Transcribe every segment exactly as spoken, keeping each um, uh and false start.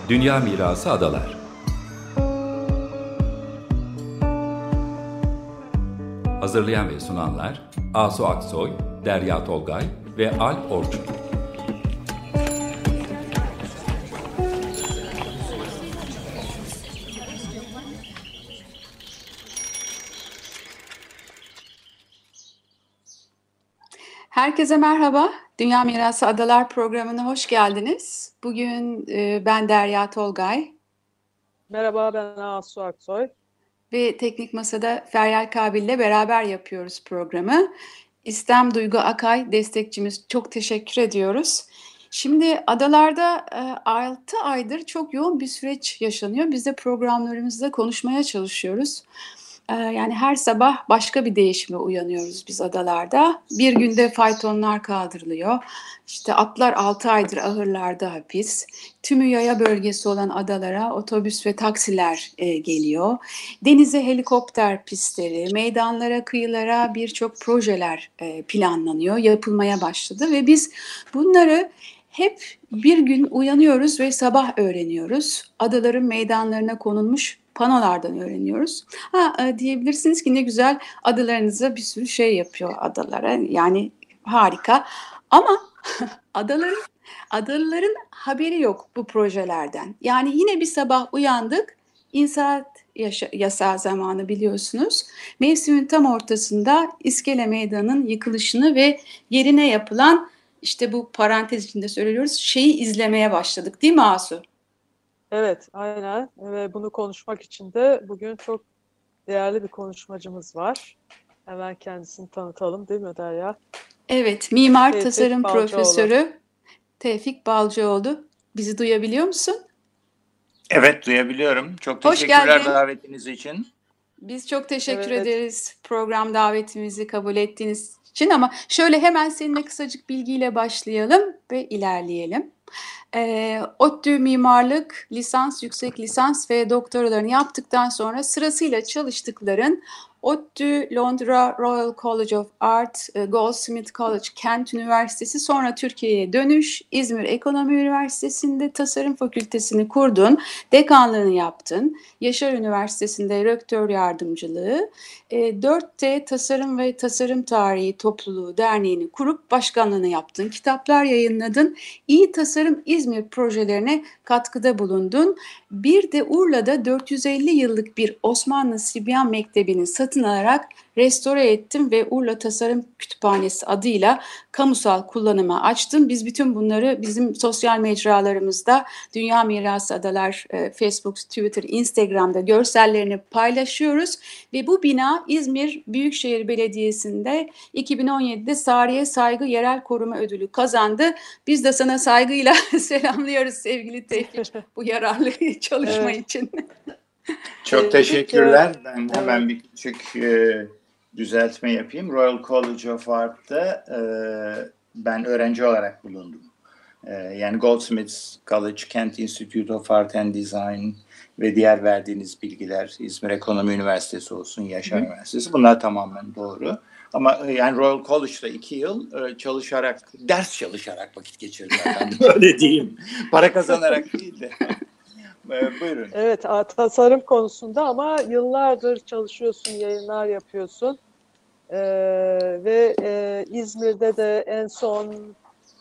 Dünya Mirası Adalar. Hazırlayan ve sunanlar Asu Aksoy, Derya Tolgay ve Alp Orçun. Herkese merhaba. Dünya Mirası Adalar programına hoş geldiniz. Bugün e, ben Derya Tolgay. Merhaba, ben Asu Aksoy. Ve Teknik Masa'da Feryal Kabil ile beraber yapıyoruz programı. İstem Duygu Akay destekçimiz, çok teşekkür ediyoruz. Şimdi adalarda altı aydır çok yoğun bir süreç yaşanıyor. Biz de programlarımızda konuşmaya çalışıyoruz. Yani her sabah başka bir değişime uyanıyoruz biz adalarda. Bir günde faytonlar kaldırılıyor. İşte atlar altı aydır ahırlarda hapis. Tümü yaya bölgesi olan adalara otobüs ve taksiler e, geliyor. Denize helikopter pistleri, meydanlara, kıyılara birçok projeler e, planlanıyor, yapılmaya başladı. Ve biz bunları hep bir gün uyanıyoruz ve sabah öğreniyoruz. Adaların meydanlarına konulmuş panolardan öğreniyoruz. Ha, e, diyebilirsiniz ki ne güzel, adalarınıza bir sürü şey yapıyor adalara. Yani harika. Ama adaların adalıların haberi yok bu projelerden. Yani yine bir sabah uyandık. İnsaat yaşa- yasağı zamanı biliyorsunuz. Mevsimin tam ortasında İskele Meydanı'nın yıkılışını ve yerine yapılan, işte bu parantez içinde söylüyoruz, şeyi izlemeye başladık, değil mi Asu? Evet, aynen. Ve bunu konuşmak için de bugün çok değerli bir konuşmacımız var. Hemen kendisini tanıtalım, değil mi Derya? Evet, mimar Tevfik tasarım Balcıoğlu. profesörü Tevfik Balcıoğlu. Bizi duyabiliyor musun? Evet, duyabiliyorum. Çok Hoş teşekkürler geldin. davetiniz için. Biz çok teşekkür Evet. ederiz program davetimizi kabul ettiğiniz için, ama şöyle hemen seninle kısacık bilgiyle başlayalım ve ilerleyelim. E, ODTÜ mimarlık, lisans, yüksek lisans ve doktoralarını yaptıktan sonra sırasıyla çalıştıkların ODTÜ, Londra Royal College of Art, Goldsmith College, Kent Üniversitesi, sonra Türkiye'ye dönüş, İzmir Ekonomi Üniversitesi'nde tasarım fakültesini kurdun, dekanlığını yaptın, Yaşar Üniversitesi'nde rektör yardımcılığı, e, dört T Tasarım ve Tasarım Tarihi Topluluğu Derneği'ni kurup başkanlığını yaptın, kitaplar yayınladın, İyi Tasarım İzmir projelerine katkıda bulundun. Bir de Urla'da dört yüz elli yıllık bir Osmanlı Sibyan Mektebi'ni satın alarak restore ettim ve Urla Tasarım Kütüphanesi adıyla kamusal kullanıma açtım. Biz bütün bunları bizim sosyal mecralarımızda, Dünya Mirası Adalar, Facebook, Twitter, Instagram'da görsellerini paylaşıyoruz ve bu bina İzmir Büyükşehir Belediyesi'nde iki bin on yedide Tarihe Saygı Yerel Koruma Ödülü kazandı. Biz de sana saygıyla selamlıyoruz sevgili Tevfik, bu yararlı çalışma Evet. için. Çok Evet, teşekkürler. evet. Ben hemen bir küçük e, düzeltme yapayım. Royal College of Art'ta e, ben öğrenci olarak bulundum. E, yani Goldsmiths College, Kent Institute of Art and Design ve diğer verdiğiniz bilgiler, İzmir Ekonomi Üniversitesi olsun, Yaşar Hı. Üniversitesi, bunlar tamamen doğru. Ama yani Royal College'da iki yıl çalışarak, ders çalışarak vakit geçirdim efendim. Öyle diyeyim. Para kazanarak değil de. Buyurun. Evet, tasarım konusunda ama yıllardır çalışıyorsun, yayınlar yapıyorsun. Ee, ve e, İzmir'de de en son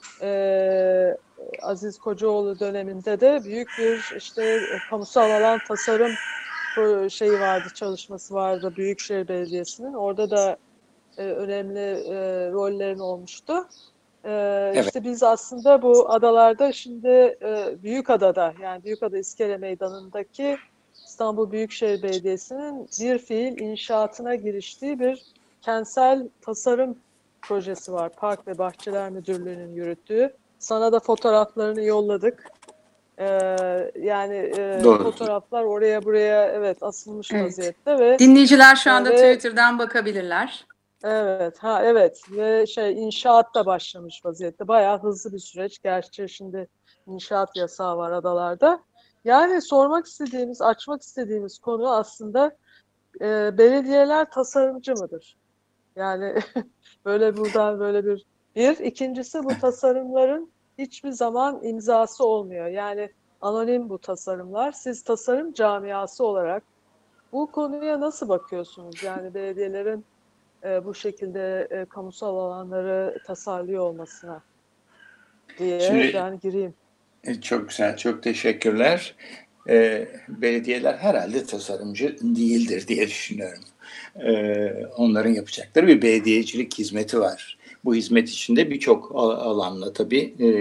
e, Aziz Kocaoğlu döneminde de büyük bir işte kamusal alan tasarım şeyi vardı, çalışması vardı Büyükşehir Belediyesi'nin. Orada da e, önemli e, rollerin olmuştu. E, Evet. İşte biz aslında bu adalarda şimdi e, Büyükada'da, yani Büyükada İskele Meydanı'ndaki İstanbul Büyükşehir Belediyesi'nin bir fiil inşaatına giriştiği bir kentsel tasarım projesi var. Park ve Bahçeler Müdürlüğü'nün yürüttüğü. Sana da fotoğraflarını yolladık. Ee, yani e, fotoğraflar oraya buraya evet asılmış Evet. vaziyette ve dinleyiciler şu anda ve, Twitter'dan bakabilirler. Evet, ha evet ve şey inşaat da başlamış vaziyette. Bayağı hızlı bir süreç. Gerçi şimdi inşaat yasağı var adalarda. Yani sormak istediğimiz, açmak istediğimiz konu aslında e, belediyeler tasarımcı mıdır? Yani böyle buradan böyle bir bir. İkincisi bu tasarımların hiçbir zaman imzası olmuyor. Yani anonim bu tasarımlar. Siz tasarım camiası olarak bu konuya nasıl bakıyorsunuz? Yani belediyelerin e, bu şekilde e, kamusal alanları tasarlıyor olmasına diye Şimdi ben gireyim. e, çok güzel, çok teşekkürler. E, belediyeler herhalde tasarımcı değildir diye düşünüyorum. E, onların yapacakları bir belediyecilik hizmeti var. Bu hizmet içinde birçok al- alanla tabii e,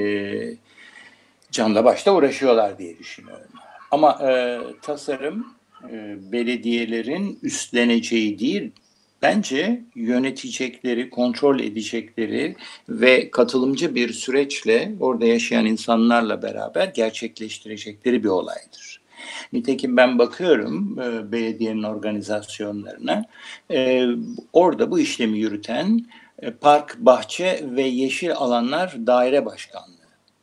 canla başla uğraşıyorlar diye düşünüyorum. Ama e, tasarım e, belediyelerin üstleneceği değil, bence yönetecekleri, kontrol edecekleri ve katılımcı bir süreçle orada yaşayan insanlarla beraber gerçekleştirecekleri bir olaydır. Nitekim ben bakıyorum e, belediyenin organizasyonlarına, e, orada bu işlemi yürüten e, park, bahçe ve yeşil alanlar daire başkanlığı.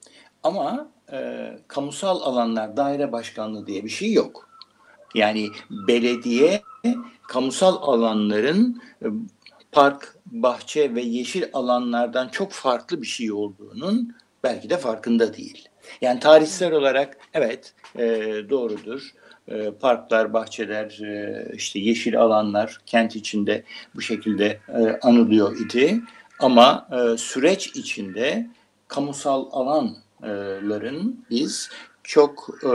Ama e, kamusal alanlar daire başkanlığı diye bir şey yok. Yani belediye kamusal alanların e, park, bahçe ve yeşil alanlardan çok farklı bir şey olduğunun belki de farkında değil. Yani tarihsel olarak evet e, doğrudur. E, parklar, bahçeler, e, işte yeşil alanlar kent içinde bu şekilde e, anılıyor idi. Ama e, süreç içinde kamusal alanların biz çok e,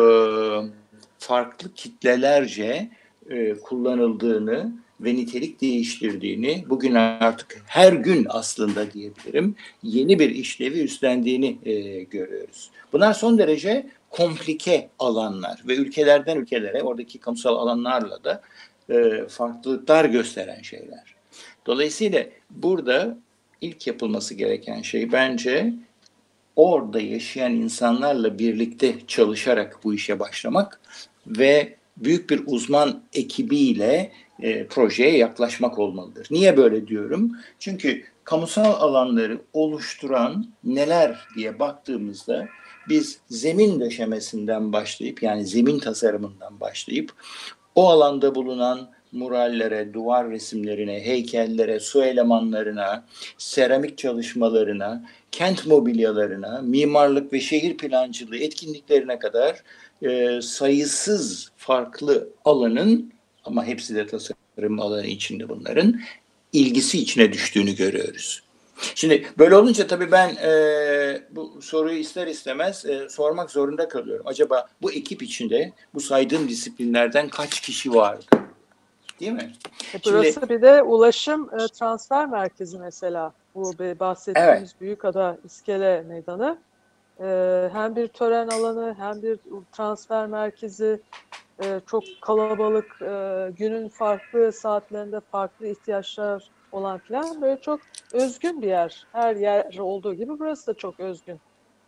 farklı kitlelerce e, kullanıldığını ve nitelik değiştirdiğini, bugün artık her gün aslında diyebilirim, yeni bir işlevi üstlendiğini e, görüyoruz. Bunlar son derece komplike alanlar ve ülkelerden ülkelere oradaki kamusal alanlarla da e, farklılıklar gösteren şeyler. Dolayısıyla burada ilk yapılması gereken şey bence orada yaşayan insanlarla birlikte çalışarak bu işe başlamak ve büyük bir uzman ekibiyle e, projeye yaklaşmak olmalıdır. Niye böyle diyorum? Çünkü kamusal alanları oluşturan neler diye baktığımızda biz zemin döşemesinden başlayıp, yani zemin tasarımından başlayıp o alanda bulunan murallere, duvar resimlerine, heykellere, su elemanlarına, seramik çalışmalarına, kent mobilyalarına, mimarlık ve şehir plancılığı etkinliklerine kadar e, sayısız farklı alanın, ama hepsi de tasarım alanı içinde bunların, ilgisi içine düştüğünü görüyoruz. Şimdi böyle olunca tabii ben e, bu soruyu ister istemez e, sormak zorunda kalıyorum. Acaba bu ekip içinde bu saydığım disiplinlerden kaç kişi vardı? Değil mi? E, burası Şimdi, bir de ulaşım e, transfer merkezi mesela. Bu bahsettiğimiz evet. Büyükada İskele Meydanı. E, hem bir tören alanı hem bir transfer merkezi. E, çok kalabalık, e, günün farklı saatlerinde farklı ihtiyaçlar olan falan böyle çok özgün bir yer. Her yer olduğu gibi burası da çok özgün.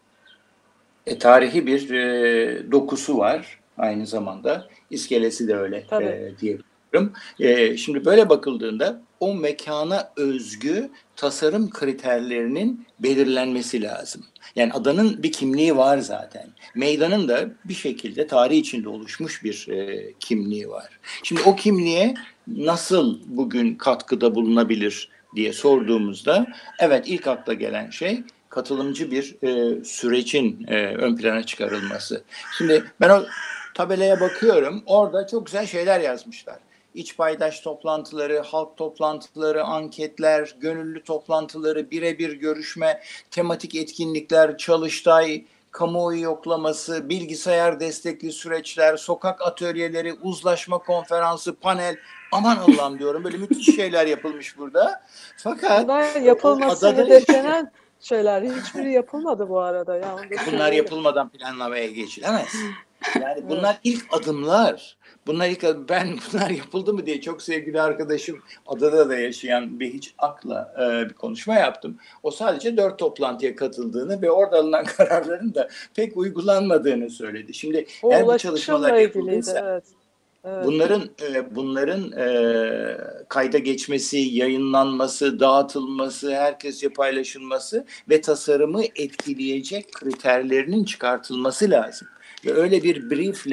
E, tarihi bir e, dokusu var aynı zamanda. İskelesi de öyle e, diyebilirim. E, şimdi böyle bakıldığında o mekana özgü tasarım kriterlerinin belirlenmesi lazım. Yani adanın bir kimliği var zaten. Meydanın da bir şekilde tarih içinde oluşmuş bir e, kimliği var. Şimdi o kimliğe nasıl bugün katkıda bulunabilir diye sorduğumuzda evet ilk akla gelen şey katılımcı bir e, sürecin e, ön plana çıkarılması. Şimdi ben o tabelaya bakıyorum. Orada çok güzel şeyler yazmışlar. İç paydaş toplantıları, halk toplantıları, anketler, gönüllü toplantıları, birebir görüşme, tematik etkinlikler, çalıştay, kamuoyu yoklaması, bilgisayar destekli süreçler, sokak atölyeleri, uzlaşma konferansı, panel. Aman Allah'ım diyorum, böyle müthiş şeyler yapılmış burada. Fakat bunlar yapılması hedeflenen şeyler. Hiçbiri yapılmadı bu arada. Yani bunlar yapılmadan planlamaya geçilemez. Yani bunlar evet. ilk adımlar. Bunlar ilk adım. Ben bunlar yapıldı mı diye çok sevgili arkadaşım adada da yaşayan bir hiç akla e, bir konuşma yaptım. O sadece dört toplantıya katıldığını ve orada alınan kararların da pek uygulanmadığını söyledi. Şimdi o eğer bu çalışmalar yapıldıysa evet. Evet. Bunların e, bunların e, kayda geçmesi, yayınlanması, dağıtılması, herkesce paylaşılması ve tasarımı etkileyecek kriterlerinin çıkartılması lazım. Ve öyle bir briefle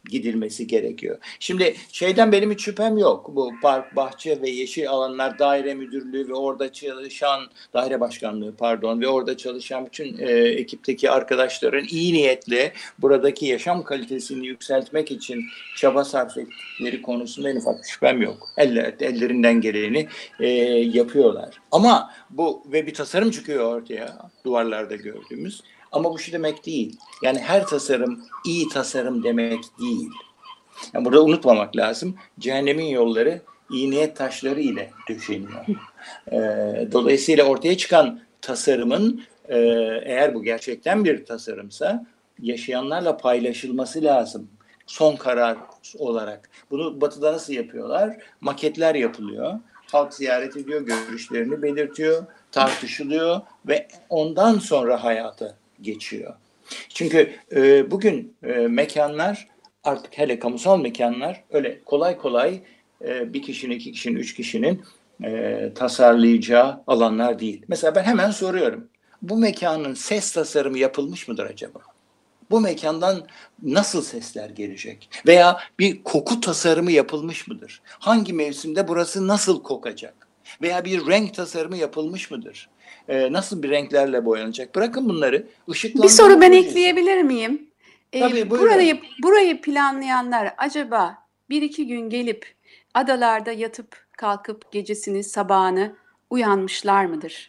gidilmesi gerekiyor. Şimdi şeyden benim hiç şüphem yok. Bu park, bahçe ve yeşil alanlar daire müdürlüğü ve orada çalışan daire başkanlığı pardon ve orada çalışan bütün e, ekipteki arkadaşların iyi niyetle buradaki yaşam kalitesini yükseltmek için çaba sarf ettikleri konusunda en ufak şüphem yok. Eller, ellerinden geleni e, yapıyorlar. Ama bu ve bir tasarım çıkıyor ortaya duvarlarda gördüğümüz. Ama bu şu demek değil. Yani her tasarım iyi tasarım demek değil. Yani burada unutmamak lazım. Cehennemin yolları iyi niyet taşları ile döşeniyor. E, dolayısıyla ortaya çıkan tasarımın e, eğer bu gerçekten bir tasarımsa yaşayanlarla paylaşılması lazım. Son karar olarak. Bunu Batı'da nasıl yapıyorlar? Maketler yapılıyor. Halk ziyaret ediyor, görüşlerini belirtiyor, tartışılıyor ve ondan sonra hayata geçiyor. Çünkü e, bugün e, mekanlar artık hele kamusal mekanlar öyle kolay kolay e, bir kişinin, iki kişinin, üç kişinin e, tasarlayacağı alanlar değil. Mesela ben hemen soruyorum. Bu mekanın ses tasarımı yapılmış mıdır acaba? Bu mekandan nasıl sesler gelecek? Veya bir koku tasarımı yapılmış mıdır? Hangi mevsimde burası nasıl kokacak? Veya bir renk tasarımı yapılmış mıdır? Ee, nasıl bir renklerle boyanacak? Bırakın bunları. Işıklandırma Bir soru ben projesi. ekleyebilir miyim? Ee, Tabii, buyurun. burayı, burayı planlayanlar acaba bir iki gün gelip adalarda yatıp kalkıp gecesini sabahını uyanmışlar mıdır?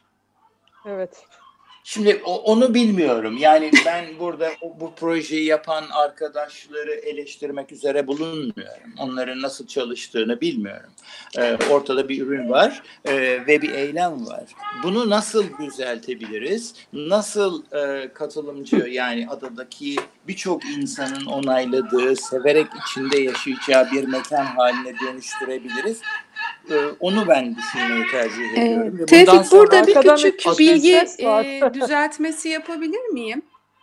Evet. Şimdi o, onu bilmiyorum. Yani ben burada o, bu projeyi yapan arkadaşları eleştirmek üzere bulunmuyorum. Onların nasıl çalıştığını bilmiyorum. Ee, ortada bir ürün var e, ve bir eylem var. Bunu nasıl düzeltebiliriz? Nasıl e, katılımcı yani adadaki birçok insanın onayladığı, severek içinde yaşayacağı bir mekan haline dönüştürebiliriz? Onu ben düşünmeyi tercih ediyorum. Ee, Tevfik sonra burada bir küçük Akademik bilgi ses var. e, düzeltmesi yapabilir miyim?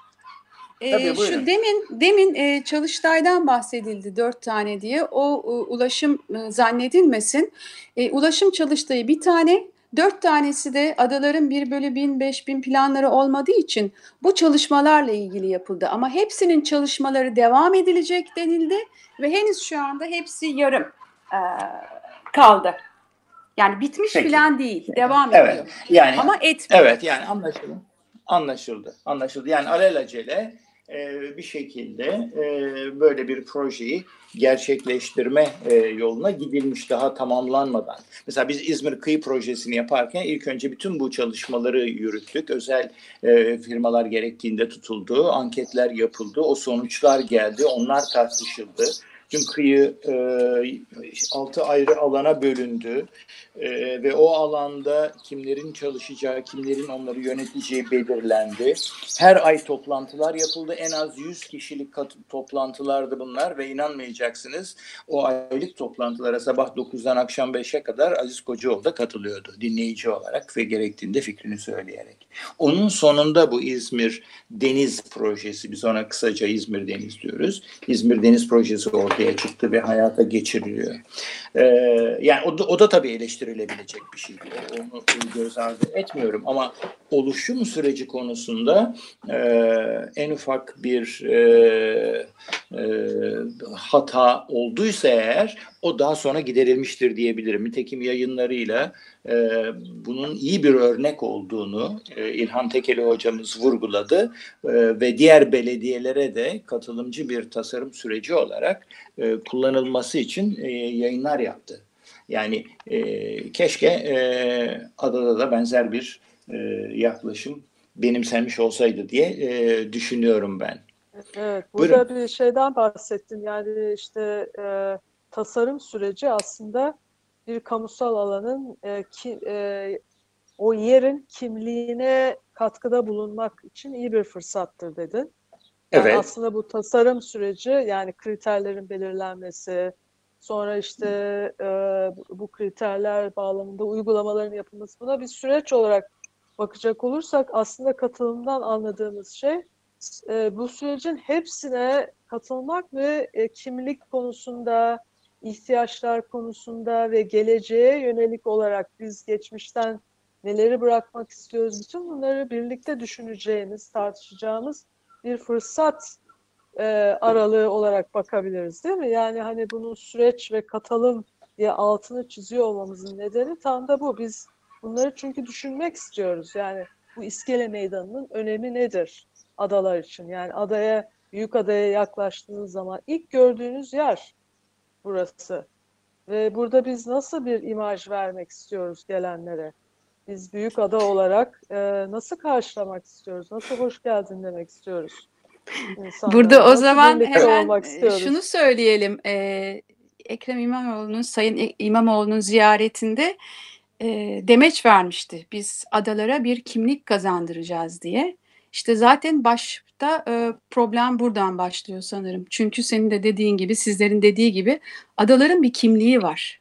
E, Tabii, buyurun. şu demin demin e, Çalıştay'dan bahsedildi dört tane diye. O e, ulaşım e, zannedilmesin. E, ulaşım Çalıştay'ı bir tane, dört tanesi de adaların bir bölü bin, beş bin planları olmadığı için bu çalışmalarla ilgili yapıldı. Ama hepsinin çalışmaları devam edilecek denildi ve henüz şu anda hepsi yarım e, kaldı. Yani bitmiş Peki. falan değil, devam Evet. ediyor. Yani Ama etmiyor. evet yani anlaşıldı. Anlaşıldı. Anlaşıldı. Yani alelacele e, bir şekilde e, böyle bir projeyi gerçekleştirme e, yoluna gidilmiş daha tamamlanmadan. Mesela biz İzmir Kıyı Projesi'ni yaparken ilk önce bütün bu çalışmaları yürüttük. Özel e, firmalar gerektiğinde tutuldu, anketler yapıldı, o sonuçlar geldi, onlar tartışıldı. Tüm kıyı e, altı ayrı alana bölündü e, ve o alanda kimlerin çalışacağı, kimlerin onları yöneteceği belirlendi. Her ay toplantılar yapıldı. En az yüz kişilik kat- toplantılardı bunlar ve inanmayacaksınız o aylık toplantılara sabah dokuzdan akşam beşe kadar Aziz Kocaoğlu da katılıyordu dinleyici olarak ve gerektiğinde fikrini söyleyerek. Onun sonunda bu İzmir Deniz Projesi, biz ona kısaca İzmir Deniz diyoruz. İzmir Deniz Projesi ortaya çıktı ve hayata geçiriliyor. Ee, yani o da, o da tabii eleştirilebilecek bir şey. Onu göz ardı etmiyorum ama oluşum süreci konusunda e, en ufak bir e, e, hata olduysa eğer o daha sonra giderilmiştir diyebilirim. Nitekim yayınlarıyla e, bunun iyi bir örnek olduğunu e, İlhan Tekeli hocamız vurguladı e, ve diğer belediyelere de katılımcı bir tasarım süreci olarak e, kullanılması için e, yayınlar yaptı. Yani e, keşke e, adada da benzer bir e, yaklaşım benimsenmiş olsaydı diye e, düşünüyorum ben. Evet, burada Buyurun. bir şeyden bahsettin. Yani işte e, tasarım süreci aslında bir kamusal alanın e, ki, e, o yerin kimliğine katkıda bulunmak için iyi bir fırsattır dedin. Yani Evet. aslında bu tasarım süreci yani kriterlerin belirlenmesi, sonra işte e, bu kriterler bağlamında uygulamaların yapılması buna bir süreç olarak bakacak olursak aslında katılımdan anladığımız şey e, bu sürecin hepsine katılmak ve e, kimlik konusunda, ihtiyaçlar konusunda ve geleceğe yönelik olarak biz geçmişten neleri bırakmak istiyoruz, bütün bunları birlikte düşüneceğimiz, tartışacağımız bir fırsat e, aralığı olarak bakabiliriz, değil mi? Yani hani bunun süreç ve katılım diye altını çiziyor olmamızın nedeni tam da bu. Biz bunları çünkü düşünmek istiyoruz. Yani bu İskele Meydanı'nın önemi nedir adalar için? Yani adaya, büyük adaya yaklaştığınız zaman ilk gördüğünüz yer burası. Ve burada biz nasıl bir imaj vermek istiyoruz gelenlere? Biz büyük ada olarak e, nasıl karşılamak istiyoruz? Nasıl hoş geldin demek istiyoruz Burada insanlara? o Nasıl zaman birlikte hemen olmak e, şunu istiyoruz? söyleyelim. Ee, Ekrem İmamoğlu'nun, Sayın E- İmamoğlu'nun ziyaretinde e, demeç vermişti. Biz adalara bir kimlik kazandıracağız diye. İşte zaten başta e, problem buradan başlıyor sanırım. Çünkü senin de dediğin gibi, sizlerin dediği gibi adaların bir kimliği var.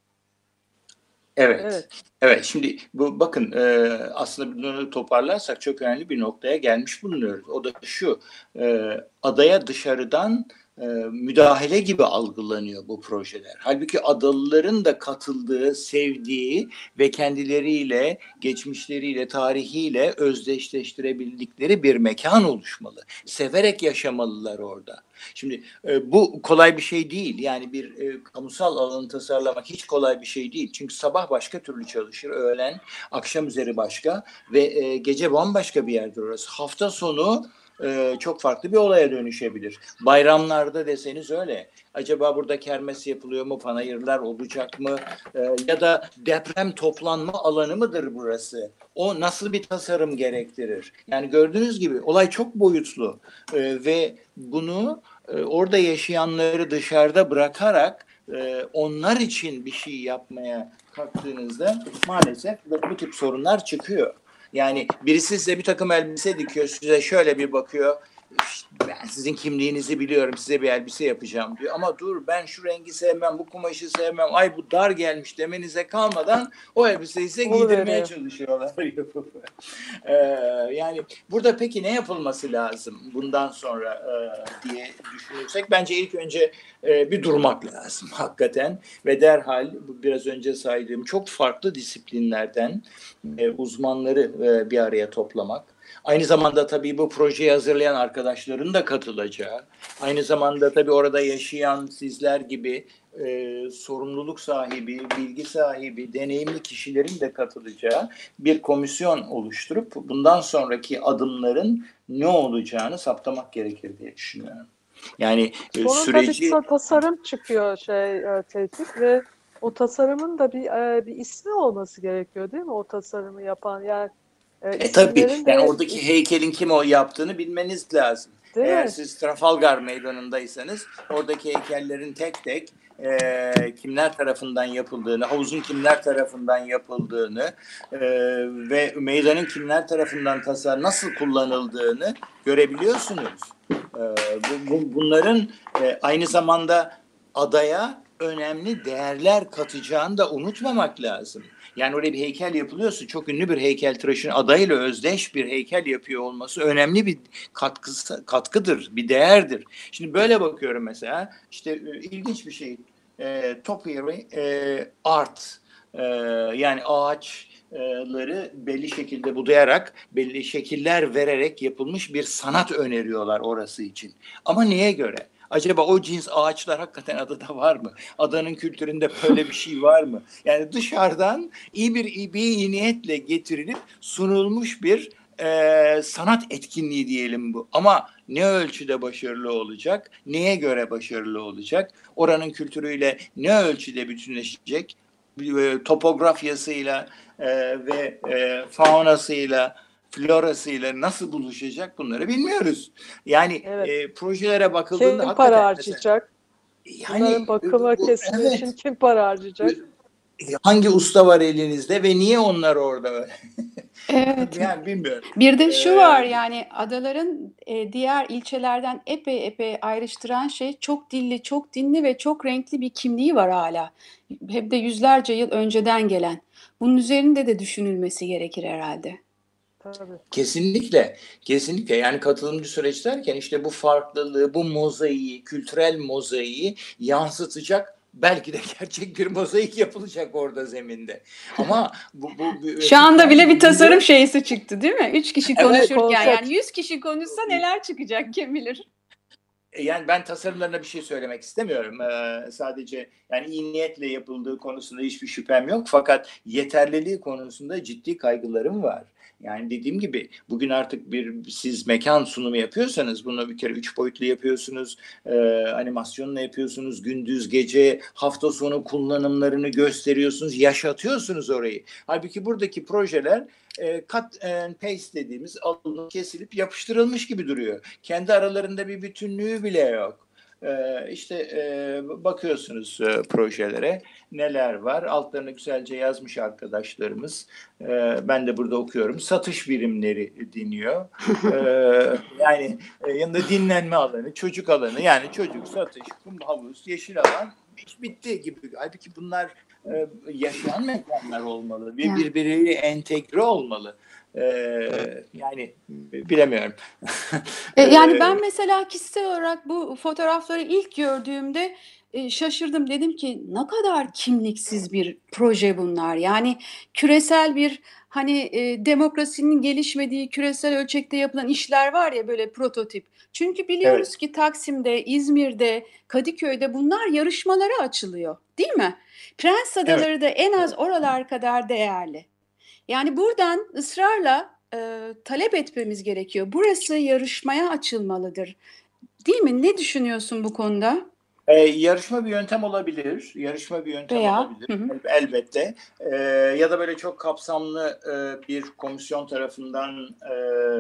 Evet. Evet. Evet. Şimdi bu bakın e, aslında bunu toparlarsak çok önemli bir noktaya gelmiş bulunuyoruz. O da şu: e, adaya dışarıdan e, müdahale gibi algılanıyor bu projeler. Halbuki adalıların da katıldığı, sevdiği ve kendileriyle, geçmişleriyle, tarihiyle özdeşleştirebildikleri bir mekan oluşmalı. Severek yaşamalılar orada. Şimdi e, bu kolay bir şey değil. Yani bir e, kamusal alanı tasarlamak hiç kolay bir şey değil. Çünkü sabah başka türlü çalışır, öğlen, akşam üzeri başka ve e, gece bambaşka bir yerdir orası. Hafta sonu e, çok farklı bir olaya dönüşebilir. Bayramlarda deseniz öyle. Acaba burada kermes yapılıyor mu, panayırlar olacak mı? E, ya da deprem toplanma alanı mıdır burası? O nasıl bir tasarım gerektirir? Yani gördüğünüz gibi olay çok boyutlu e, ve bunu e, orada yaşayanları dışarıda bırakarak e, onlar için bir şey yapmaya kalktığınızda maalesef bu tip sorunlar çıkıyor. Yani birisi size bir takım elbise dikiyor, size şöyle bir bakıyor. İşte ben sizin kimliğinizi biliyorum, size bir elbise yapacağım diyor. Ama dur, ben şu rengi sevmem, bu kumaşı sevmem, ay bu dar gelmiş demenize kalmadan o elbiseyi size giydirmeye çalışıyorlar. ee, yani burada peki ne yapılması lazım bundan sonra e, diye düşünürsek bence ilk önce e, bir durmak lazım hakikaten ve derhal biraz önce saydığım çok farklı disiplinlerden e, uzmanları e, bir araya toplamak. Aynı zamanda tabii bu projeyi hazırlayan arkadaşların da katılacağı, aynı zamanda tabii orada yaşayan sizler gibi e, sorumluluk sahibi, bilgi sahibi, deneyimli kişilerin de katılacağı bir komisyon oluşturup bundan sonraki adımların ne olacağını saptamak gerekir diye düşünüyorum. Yani e, Sonunda süreci... bir tasarım çıkıyor şey e, Tevfik ve o tasarımın da bir e, bir ismi olması gerekiyor, değil mi? O tasarımı yapan yani e, E tabii isimlerin yani de oradaki heykelin kim o yaptığını bilmeniz lazım. değil Eğer mi? siz Trafalgar Meydanı'ndaysanız oradaki heykellerin tek tek e, kimler tarafından yapıldığını, havuzun kimler tarafından yapıldığını e, ve meydanın kimler tarafından tasar nasıl kullanıldığını görebiliyorsunuz. E, bu, bu, bunların e, aynı zamanda adaya önemli değerler katacağını da unutmamak lazım. Yani oraya bir heykel yapılıyorsa çok ünlü bir heykeltıraşın adayla özdeş bir heykel yapıyor olması önemli bir katkısı, katkıdır, bir değerdir. Şimdi böyle bakıyorum mesela, işte e, ilginç bir şey, e, topiary e, art, e, yani ağaçları belli şekilde budayarak, belli şekiller vererek yapılmış bir sanat öneriyorlar orası için. Ama neye göre? Acaba o cins ağaçlar hakikaten adada var mı? Adanın kültüründe böyle bir şey var mı? Yani dışarıdan iyi bir iyi bir niyetle getirilip sunulmuş bir e, sanat etkinliği diyelim bu. Ama ne ölçüde başarılı olacak? Neye göre başarılı olacak? Oranın kültürüyle ne ölçüde bütünleşecek? E, topografyasıyla e, ve e, faunasıyla, florasıyla nasıl buluşacak bunları bilmiyoruz. Yani Evet. e, projelere bakıldığında Kim hakikaten para mesela, harcayacak? yani Bunların bakımı, bu, kesimi evet, için kim para harcayacak? hangi usta var elinizde ve niye onlar orada? Evet. Yani bilmiyorum. Bir de şu var, Ee, yani adaların e, diğer ilçelerden epey epey ayrıştıran şey, çok dilli, çok dinli ve çok renkli bir kimliği var hala. Hem de yüzlerce yıl önceden gelen. Bunun üzerinde de düşünülmesi gerekir herhalde. Tabii. Kesinlikle, kesinlikle. Yani katılımcı süreç derken işte bu farklılığı, bu mozaiği, kültürel mozaiği yansıtacak, belki de gerçek bir mozaik yapılacak orada zeminde. Ama bu, bu, bu Şu anda bile bir tasarım öteki şeysi çıktı, değil mi? Üç kişi evet, konuşurken, konsept. yani yüz kişi konuşsa neler çıkacak kim bilir. Yani ben tasarımlarına bir şey söylemek istemiyorum. Ee, sadece yani iyi niyetle yapıldığı konusunda hiçbir şüphem yok. Fakat yeterliliği konusunda ciddi kaygılarım var. Yani dediğim gibi bugün artık bir siz mekan sunumu yapıyorsanız bunu bir kere üç boyutlu yapıyorsunuz, e, animasyonla yapıyorsunuz, gündüz gece hafta sonu kullanımlarını gösteriyorsunuz, yaşatıyorsunuz orayı. Halbuki buradaki projeler e, cut and paste dediğimiz alınıp kesilip yapıştırılmış gibi duruyor. Kendi aralarında bir bütünlüğü bile yok. Ee, işte e, bakıyorsunuz e, projelere neler var. Altlarını güzelce yazmış arkadaşlarımız. Ee, ben de burada okuyorum. Satış birimleri deniyor. Ee, yani e, yanında dinlenme alanı, çocuk alanı. Yani çocuk, satış, kum havuz, yeşil alan iş bitti gibi. Halbuki bunlar e, yaşayan mekanlar olmalı ve Yani. birbiriyle entegre olmalı. Ee, yani bilemiyorum. E, yani ben mesela kişisel olarak bu fotoğrafları ilk gördüğümde e, şaşırdım. Dedim ki ne kadar kimliksiz bir proje bunlar. Yani küresel bir hani e, demokrasinin gelişmediği küresel ölçekte yapılan işler var ya böyle prototip. Çünkü biliyoruz Evet. ki Taksim'de, İzmir'de, Kadıköy'de bunlar yarışmalara açılıyor, değil mi? Prens Adaları Evet. da en az oralar kadar değerli. Yani buradan ısrarla e, talep etmemiz gerekiyor. Burası yarışmaya açılmalıdır. Değil mi? Ne düşünüyorsun bu konuda? Ee, yarışma bir yöntem olabilir. Yarışma bir yöntem Veya olabilir. hı hı. El- Elbette. Ee, ya da böyle çok kapsamlı e, bir komisyon tarafından e,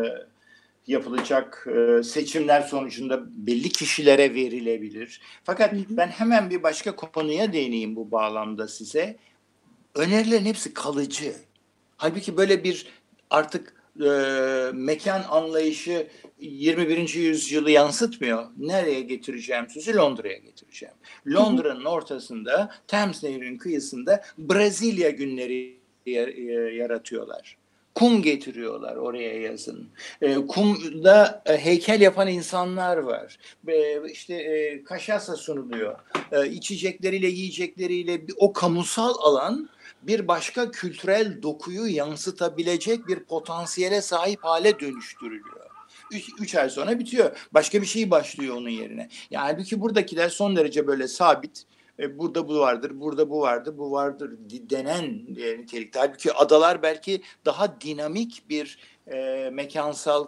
yapılacak e, seçimler sonucunda belli kişilere verilebilir. Fakat Hı hı. ben hemen bir başka konuya değineyim bu bağlamda size. Önerilerin hepsi kalıcı. Halbuki böyle bir artık e, mekan anlayışı yirmi birinci yüzyılı yansıtmıyor. Nereye getireceğim sizi? Londra'ya getireceğim. Londra'nın ortasında Thames Nehri'nin kıyısında Brezilya günleri yaratıyorlar. Kum getiriyorlar oraya yazın. E, kumda e, heykel yapan insanlar var. E, işte e, kaşasa sunuluyor. E, içecekleriyle, yiyecekleriyle o kamusal alan bir başka kültürel dokuyu yansıtabilecek bir potansiyele sahip hale dönüştürülüyor. Üç, üç ay sonra bitiyor. Başka bir şey başlıyor onun yerine. Yani halbuki buradakiler son derece böyle sabit. E, burada bu vardır, burada bu vardır, bu vardır denen e, nitelikte. Halbuki adalar belki daha dinamik bir e, mekansal,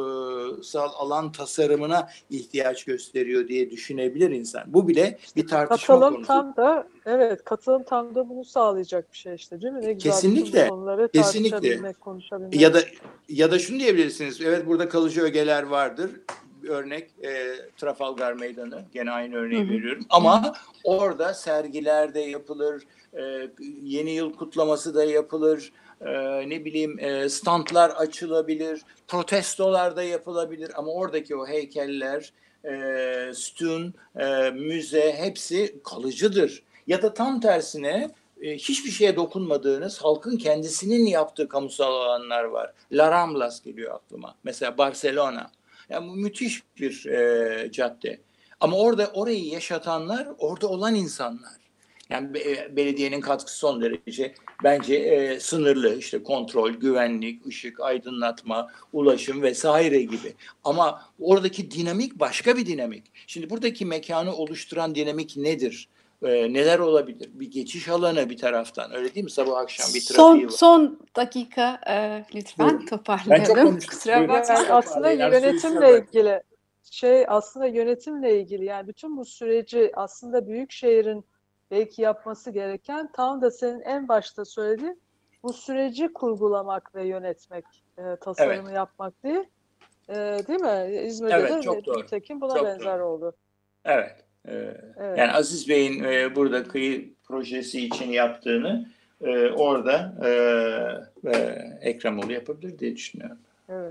kamusal alan tasarımına ihtiyaç gösteriyor diye düşünebilir insan. Bu bile bir tartışma Katılım konusu. tam da evet katılım tam da bunu sağlayacak bir şey işte değil mi? Ne güzel bütün bu Kesinlikle, konuları kesinlikle. tartışabilmek, konuşabilmek. Ya da ya da şunu diyebilirsiniz. Evet burada kalıcı ögeler vardır. Örnek e, Trafalgar Meydanı. Gene aynı örneği Hı hı. veriyorum. Ama orada sergiler de yapılır. E, yeni yıl kutlaması da yapılır. E, ne bileyim e, standlar açılabilir. Protestolar da yapılabilir. Ama oradaki o heykeller, e, sütun, e, müze hepsi kalıcıdır. Ya da tam tersine e, hiçbir şeye dokunmadığınız halkın kendisinin yaptığı kamusal alanlar var. La Ramblas geliyor aklıma. Mesela Barcelona. Yani bu müthiş bir e, cadde. Ama orada orayı yaşatanlar orada olan insanlar. Yani be, belediyenin katkısı son derece bence e, sınırlı. İşte kontrol, güvenlik, ışık, aydınlatma, ulaşım vesaire gibi. Ama oradaki dinamik başka bir dinamik. Şimdi buradaki mekanı oluşturan dinamik nedir? Ee, neler olabilir? Bir geçiş alanı bir taraftan. Öyle değil mi? Sabah akşam bir trafiği Son var. son dakika e, lütfen Buyurun. Ben çok toparlayalım. konuştum. Kusura Buyurun. bakma. Yani aslında Toparlayın. Arzu yönetimle bırakın. ilgili şey aslında yönetimle ilgili yani bütün bu süreci aslında büyük şehrin belki yapması gereken tam da senin en başta söylediğin bu süreci kurgulamak ve yönetmek, e, tasarımı Evet. yapmak değil. E, değil mi? İzmir'de Evet, de çok doğru. nitekim buna Çok benzer doğru. oldu. Evet. Ee, Evet. Yani Aziz Bey'in e, burada kıyı projesi için yaptığını e, orada e, e, Ekremoğlu yapabilir diye düşünüyorum. Evet.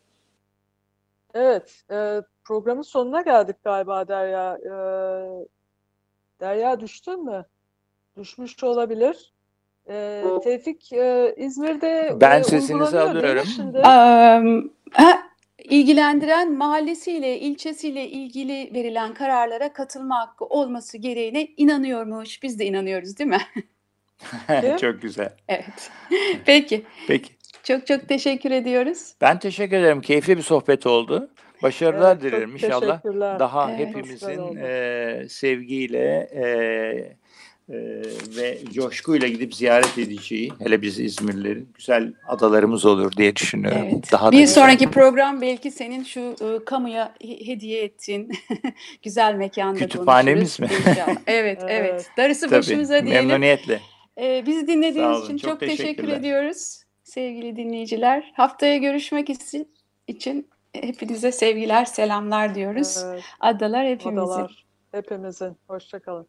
Evet. E, programın sonuna geldik galiba Derya. E, Derya düştün mü? Düşmüş olabilir. E, Tevfik e, İzmir'de Ben e, sesinizi uygulanıyor değil mi alıyorum. şimdi? Em, ha, ilgilendiren mahallesiyle, ilçesiyle ilgili verilen kararlara katılma hakkı olması gereğine inanıyormuş. Biz de inanıyoruz, değil mi? Kim? Çok güzel. Evet. Peki. Peki. Çok çok teşekkür ediyoruz. Ben teşekkür ederim. Keyifli bir sohbet oldu. Başarılar Evet, dilerim çok inşallah. teşekkürler. Daha Evet. Çok güzel hepimizin oldu. e, sevgiyle e, e, ve coşkuyla gidip ziyaret edeceği, hele biz İzmirlilerin güzel adalarımız olur diye düşünüyorum. Evet. Daha da Bir güzel. sonraki program belki senin şu e, kamuya he- hediye ettiğin güzel mekanda Kütüphanemiz mi? konuşuruz inşallah. Evet, evet. Evet. Darısı Tabii, başımıza diyelim. memnuniyetle. E, bizi Sağ dinlediğiniz olun, için çok çok teşekkür teşekkürler. ediyoruz sevgili dinleyiciler. Haftaya görüşmek için, için hepinize sevgiler, selamlar diyoruz. Evet. Adalar hepimizin. Adalar hepimizin. Hoşça kalın.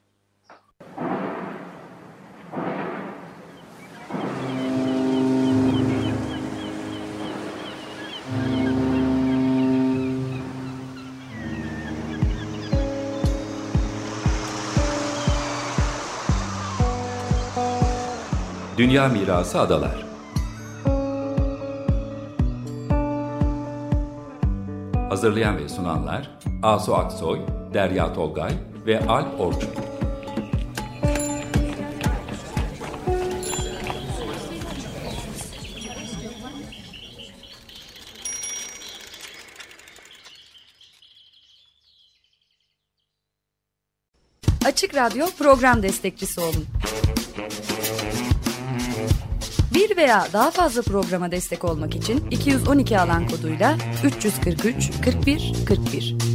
Dünya Mirası Adalar. Hazırlayan ve sunanlar Asu Aksoy, Derya Tolgay ve Alp Orçun. Açık Radyo program destekçisi olun. Bir veya daha fazla programa destek olmak için iki yüz on iki alan koduyla üç yüz kırk üç kırk bir kırk bir